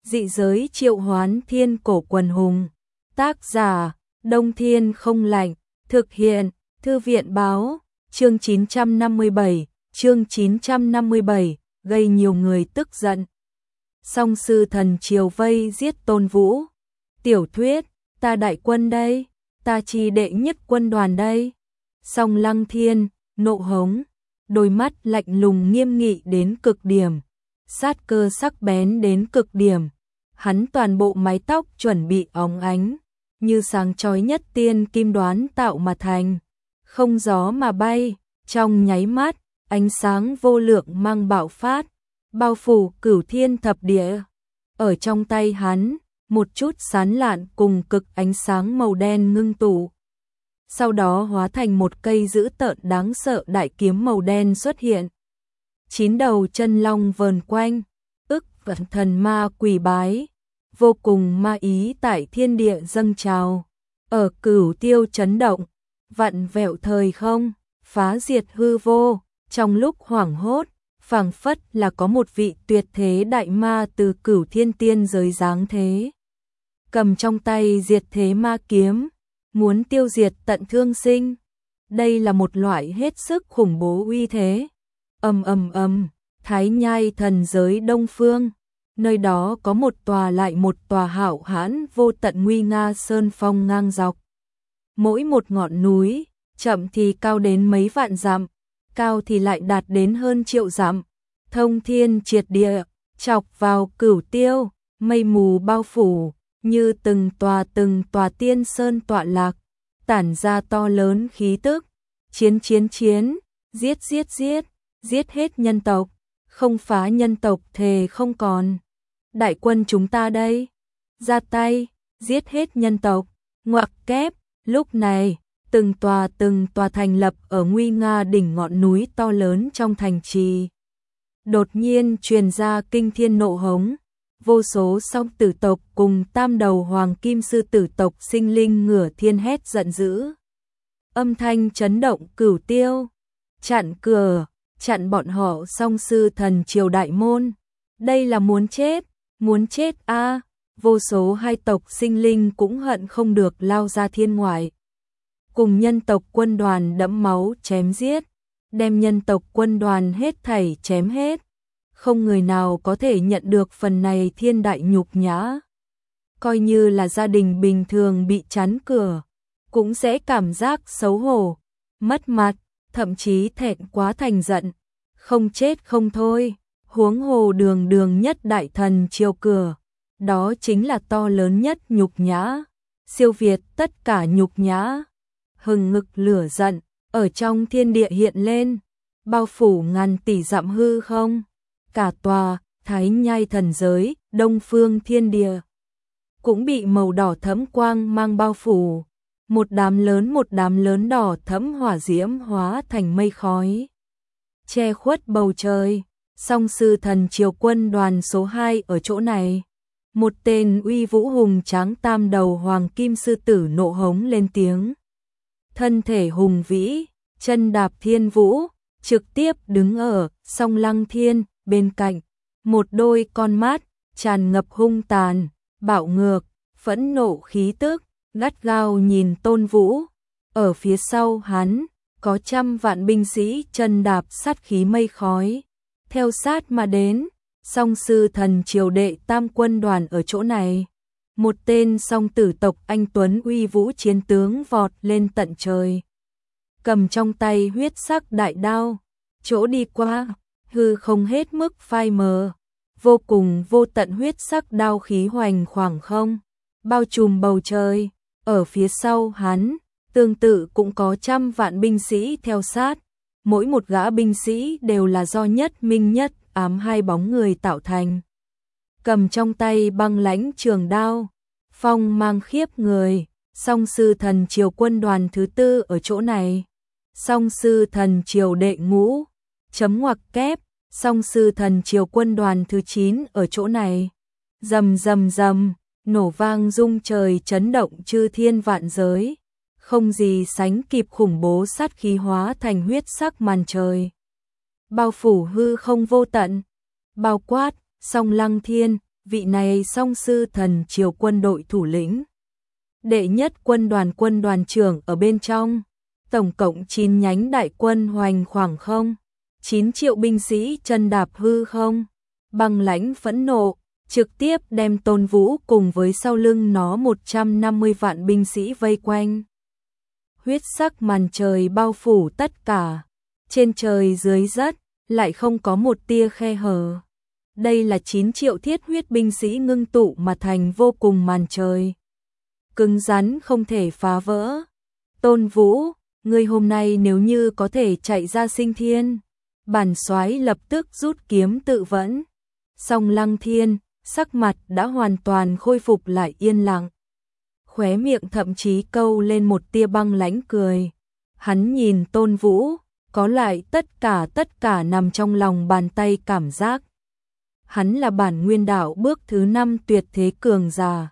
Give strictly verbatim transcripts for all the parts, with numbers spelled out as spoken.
Dị giới triệu hoán thiên cổ quần hùng. Tác giả, Đông Thiên không lạnh. Thực hiện, Thư viện báo. Chương chín trăm năm mươi bảy, chương chín trăm năm mươi bảy, gây nhiều người tức giận. Song sư thần triều vây giết Tôn Vũ. Tiểu thuyết, ta đại quân đây, ta chi đệ nhất quân đoàn đây. Song Lăng Thiên, nộ hống, đôi mắt lạnh lùng nghiêm nghị đến cực điểm, sát cơ sắc bén đến cực điểm. Hắn toàn bộ mái tóc chuẩn bị óng ánh, như sáng chói nhất tiên kim đoán tạo mà thành, không gió mà bay, trong nháy mắt, ánh sáng vô lượng mang bạo phát, bao phủ cửu thiên thập địa. Ở trong tay hắn, một chút sán lạn cùng cực ánh sáng màu đen ngưng tụ. Sau đó hóa thành một cây dữ tợn đáng sợ đại kiếm màu đen xuất hiện. Chín đầu chân long vờn quanh, ức vận thần ma quỳ bái, vô cùng ma ý tại thiên địa dâng trào. Ở cửu tiêu chấn động, vặn vẹo thời không, phá diệt hư vô, trong lúc hoảng hốt, phảng phất là có một vị tuyệt thế đại ma từ cửu thiên tiên giới giáng thế. Cầm trong tay diệt thế ma kiếm, muốn tiêu diệt tận thương sinh. Đây là một loại hết sức khủng bố uy thế. Ầm ầm ầm, Thái Nhai thần giới Đông Phương, nơi đó có một tòa lại một tòa hạo hãn vô tận nguy nga sơn phong ngang dọc. Mỗi một ngọn núi, chậm thì cao đến mấy vạn dặm, cao thì lại đạt đến hơn triệu dặm, thông thiên triệt địa, chọc vào cửu tiêu, mây mù bao phủ, như từng tòa từng tòa tiên sơn tọa lạc, tản ra to lớn khí tức. Chiến chiến chiến, giết giết giết, giết hết nhân tộc, không phá nhân tộc thề không còn. Đại quân chúng ta đây, ra tay, giết hết nhân tộc, ngoặc kép. Lúc này, từng tòa từng tòa thành lập ở nguy nga đỉnh ngọn núi to lớn trong thành trì. Đột nhiên truyền ra kinh thiên nộ hống, vô số song tử tộc cùng tam đầu hoàng kim sư tử tộc sinh linh ngửa thiên hét giận dữ. Âm thanh chấn động cửu tiêu, chặn cửa, chặn bọn họ song sư thần triều đại môn. Đây là muốn chết, muốn chết a à. Vô số hai tộc sinh linh cũng hận không được lao ra thiên ngoại. Cùng nhân tộc quân đoàn đẫm máu chém giết, đem nhân tộc quân đoàn hết thảy chém hết. Không người nào có thể nhận được phần này thiên đại nhục nhã. Coi như là gia đình bình thường bị chắn cửa, cũng sẽ cảm giác xấu hổ, mất mặt, thậm chí thẹn quá thành giận. Không chết không thôi, huống hồ đường đường nhất đại thần triều cửa. Đó chính là to lớn nhất nhục nhã, siêu việt tất cả nhục nhã. Hừng ngực lửa giận, ở trong thiên địa hiện lên, bao phủ ngàn tỷ dặm hư không. Cả tòa, Thái Nhai thần giới, Đông Phương thiên địa, cũng bị màu đỏ thẫm quang mang bao phủ. Một đám lớn một đám lớn đỏ thẫm hỏa diễm hóa thành mây khói, che khuất bầu trời. Song sư thần triều quân đoàn số hai ở chỗ này. Một tên uy vũ hùng tráng tam đầu hoàng kim sư tử nộ hống lên tiếng. Thân thể hùng vĩ, chân đạp thiên vũ, trực tiếp đứng ở Song Lăng Thiên bên cạnh. Một đôi con mắt, tràn ngập hung tàn, bạo ngược, phẫn nộ khí tức, gắt gao nhìn Tôn Vũ. Ở phía sau hắn, có trăm vạn binh sĩ chân đạp sát khí mây khói, theo sát mà đến. Song sư thần triều đệ tam quân đoàn ở chỗ này. Một tên song tử tộc anh tuấn uy vũ chiến tướng vọt lên tận trời, cầm trong tay huyết sắc đại đao, chỗ đi qua, hư không hết mức phai mờ, vô cùng vô tận huyết sắc đao khí hoành khoảng không, bao trùm bầu trời. Ở phía sau hắn, tương tự cũng có trăm vạn binh sĩ theo sát, mỗi một gã binh sĩ đều là do nhất minh nhất ám hai bóng người tạo thành. Cầm trong tay băng lãnh trường đao, phong mang khiếp người. Song sư thần triều quân đoàn thứ tư ở chỗ này. Song sư thần triều đệ ngũ, chấm ngoặc kép. Song sư thần triều quân đoàn thứ chín ở chỗ này. Rầm rầm rầm, nổ vang rung trời chấn động chư thiên vạn giới. Không gì sánh kịp khủng bố sát khí hóa thành huyết sắc màn trời, bao phủ hư không vô tận, bao quát Song Lăng Thiên, vị này song sư thần triều quân đội thủ lĩnh. Đệ nhất quân đoàn quân đoàn trưởng ở bên trong, tổng cộng chín nhánh đại quân hoành khoảng không, chín triệu binh sĩ chân đạp hư không, băng lãnh phẫn nộ, trực tiếp đem Tôn Vũ cùng với sau lưng nó một trăm năm mươi vạn binh sĩ vây quanh. Huyết sắc màn trời bao phủ tất cả, trên trời dưới đất lại không có một tia khe hở. Đây là chín triệu thiết huyết binh sĩ ngưng tụ mà thành vô cùng màn trời. Cứng rắn không thể phá vỡ. Tôn Vũ, ngươi hôm nay nếu như có thể chạy ra sinh thiên, bản soái lập tức rút kiếm tự vẫn. Song Lăng Thiên, sắc mặt đã hoàn toàn khôi phục lại yên lặng. Khóe miệng thậm chí câu lên một tia băng lãnh cười. Hắn nhìn Tôn Vũ, có lại tất cả tất cả nằm trong lòng bàn tay cảm giác. Hắn là bản nguyên đạo bước thứ năm tuyệt thế cường giả.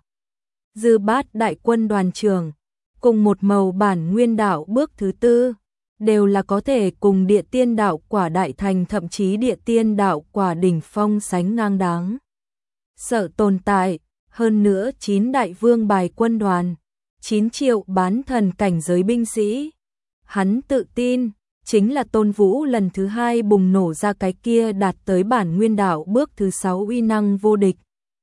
Dư Bát đại quân đoàn trưởng, cùng một màu bản nguyên đạo bước thứ tư, đều là có thể cùng địa tiên đạo quả đại thành thậm chí địa tiên đạo quả đỉnh phong sánh ngang đáng. Sợ tồn tại, hơn nữa chín đại vương bài quân đoàn, chín triệu bán thần cảnh giới binh sĩ. Hắn tự tin, chính là Tôn Vũ lần thứ hai bùng nổ ra cái kia đạt tới bản nguyên đạo bước thứ sáu uy năng vô địch.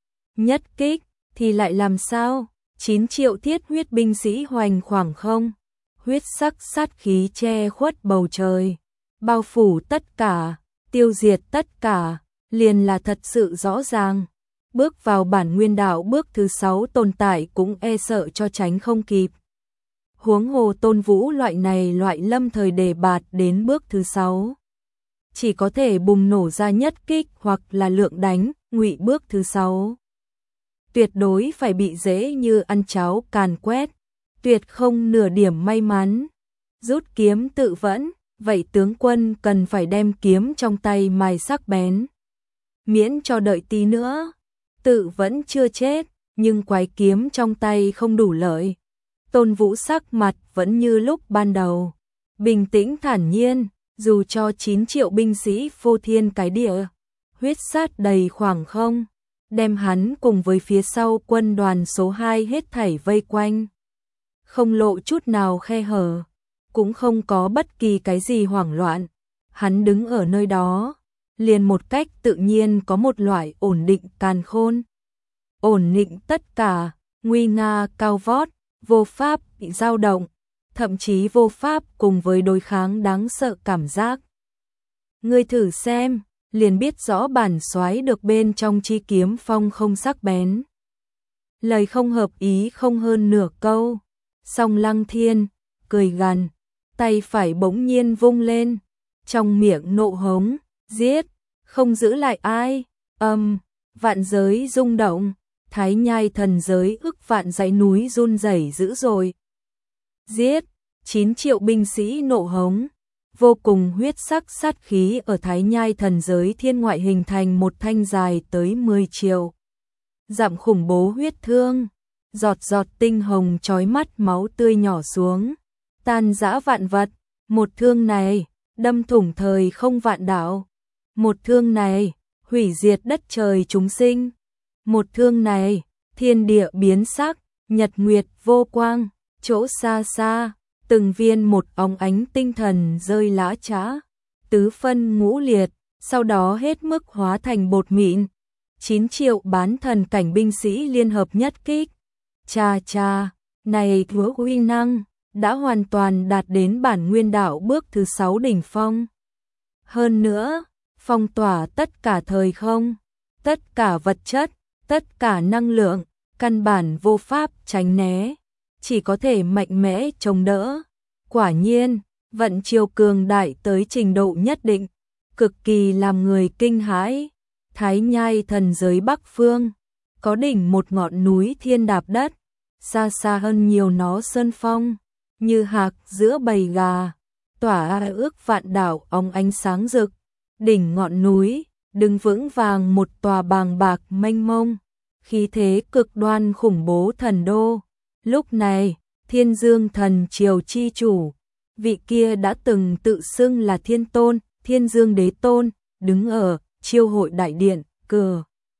Nhất kích, thì lại làm sao? chín triệu thiết huyết binh sĩ hoành khoảng không, huyết sắc sát khí che khuất bầu trời, bao phủ tất cả, tiêu diệt tất cả, liền là thật sự rõ ràng. Bước vào bản nguyên đạo bước thứ sáu tồn tại cũng e sợ cho tránh không kịp. Huống hồ Tôn Vũ loại này loại lâm thời đề bạt đến bước thứ sáu, chỉ có thể bùng nổ ra nhất kích hoặc là lượng đánh, ngụy bước thứ sáu. Tuyệt đối phải bị dễ như ăn cháo càn quét, tuyệt không nửa điểm may mắn. Rút kiếm tự vẫn, vậy tướng quân cần phải đem kiếm trong tay mài sắc bén. Miễn cho đợi tí nữa, tự vẫn chưa chết, nhưng quái kiếm trong tay không đủ lợi. Tôn Vũ sắc mặt vẫn như lúc ban đầu, bình tĩnh thản nhiên, dù cho chín triệu binh sĩ phô thiên cái địa, huyết sát đầy khoảng không, đem hắn cùng với phía sau quân đoàn số hai hết thảy vây quanh. Không lộ chút nào khe hở, cũng không có bất kỳ cái gì hoảng loạn. Hắn đứng ở nơi đó, liền một cách tự nhiên có một loại ổn định càn khôn. Ổn định tất cả, nguy nga cao vót, vô pháp bị dao động, thậm chí vô pháp cùng với đối kháng đáng sợ cảm giác. Ngươi thử xem, liền biết rõ bản soái được bên trong chi kiếm phong không sắc bén. Lời không hợp ý không hơn nửa câu. Song Lăng Thiên cười gằn, tay phải bỗng nhiên vung lên, trong miệng nộ hống, giết, không giữ lại ai. Âm, vạn giới rung động, Thái Nhai thần giới ức vạn dãy núi run rẩy dữ dội. Giết, chín triệu binh sĩ nộ hống, vô cùng huyết sắc sát khí ở Thái Nhai thần giới thiên ngoại hình thành một thanh dài tới mười triệu. Dặm khủng bố huyết thương, giọt giọt tinh hồng chói mắt máu tươi nhỏ xuống, tan rã vạn vật. Một thương này, đâm thủng thời không vạn đạo. Một thương này, hủy diệt đất trời chúng sinh. Một thương này, thiên địa biến sắc, nhật nguyệt vô quang, chỗ xa xa, từng viên một óng ánh tinh thần rơi lã chã, tứ phân ngũ liệt, sau đó hết mức hóa thành bột mịn. Chín triệu bán thần cảnh binh sĩ liên hợp nhất kích. Cha cha, này chúa uy năng, đã hoàn toàn đạt đến bản nguyên đạo bước thứ sáu đỉnh phong. Hơn nữa, phong tỏa tất cả thời không, tất cả vật chất, tất cả năng lượng, căn bản vô pháp tránh né, chỉ có thể mạnh mẽ chống đỡ. Quả nhiên, vận chiều cường đại tới trình độ nhất định, cực kỳ làm người kinh hãi. Thái Nhai thần giới Bắc Phương, có đỉnh một ngọn núi thiên đạp đất, xa xa hơn nhiều nó sơn phong, như hạc giữa bầy gà, tỏa ước vạn đảo óng ánh sáng rực. Đỉnh ngọn núi, đứng vững vàng một tòa bàng bạc mênh mông, khí thế cực đoan khủng bố thần đô. Lúc này, Thiên Dương thần triều chi chủ, vị kia đã từng tự xưng là Thiên Tôn, Thiên Dương Đế Tôn, đứng ở Chiêu hội đại điện, cửa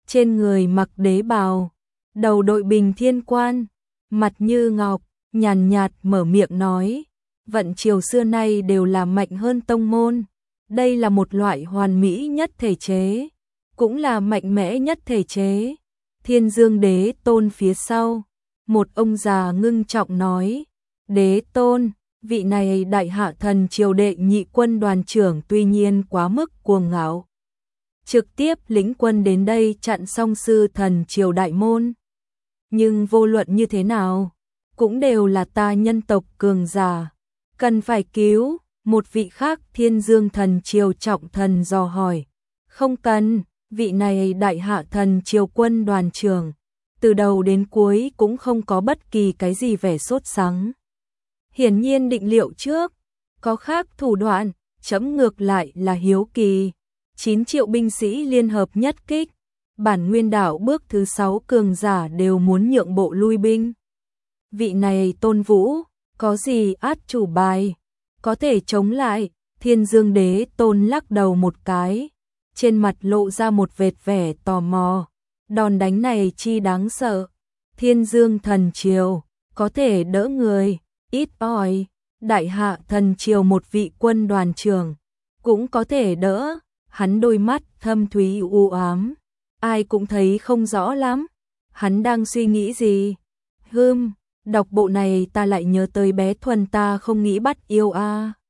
trên người mặc đế bào, đầu đội bình thiên quan, mặt như ngọc, nhàn nhạt mở miệng nói, vận triều xưa nay đều là mạnh hơn tông môn, đây là một loại hoàn mỹ nhất thể chế, cũng là mạnh mẽ nhất thể chế. Thiên Dương Đế Tôn phía sau, một ông già ngưng trọng nói, Đế Tôn, vị này đại hạ thần triều đệ nhị quân đoàn trưởng tuy nhiên quá mức cuồng ngạo, trực tiếp lĩnh quân đến đây chặn Song sư thần triều đại môn. Nhưng vô luận như thế nào, cũng đều là ta nhân tộc cường giả, cần phải cứu. Một vị khác Thiên Dương thần triều trọng thần dò hỏi, không cần, vị này đại hạ thần triều quân đoàn trưởng, từ đầu đến cuối cũng không có bất kỳ cái gì vẻ sốt sắng. Hiển nhiên định liệu trước, có khác thủ đoạn, chấm ngược lại là hiếu kỳ. chín triệu binh sĩ liên hợp nhất kích, bản nguyên đảo bước thứ sáu cường giả đều muốn nhượng bộ lui binh. Vị này Tôn Vũ, có gì át chủ bài, có thể chống lại? Thiên Dương Đế Tôn lắc đầu một cái, trên mặt lộ ra một vệt vẻ tò mò. Đòn đánh này chi đáng sợ, Thiên Dương thần triều có thể đỡ người, ít ỏi, đại hạ thần triều một vị quân đoàn trưởng cũng có thể đỡ. Hắn đôi mắt thâm thúy u ám, ai cũng thấy không rõ lắm. Hắn đang suy nghĩ gì? Hừm, đọc bộ này ta lại nhớ tới bé Thuần ta không nghĩ bắt yêu a. À.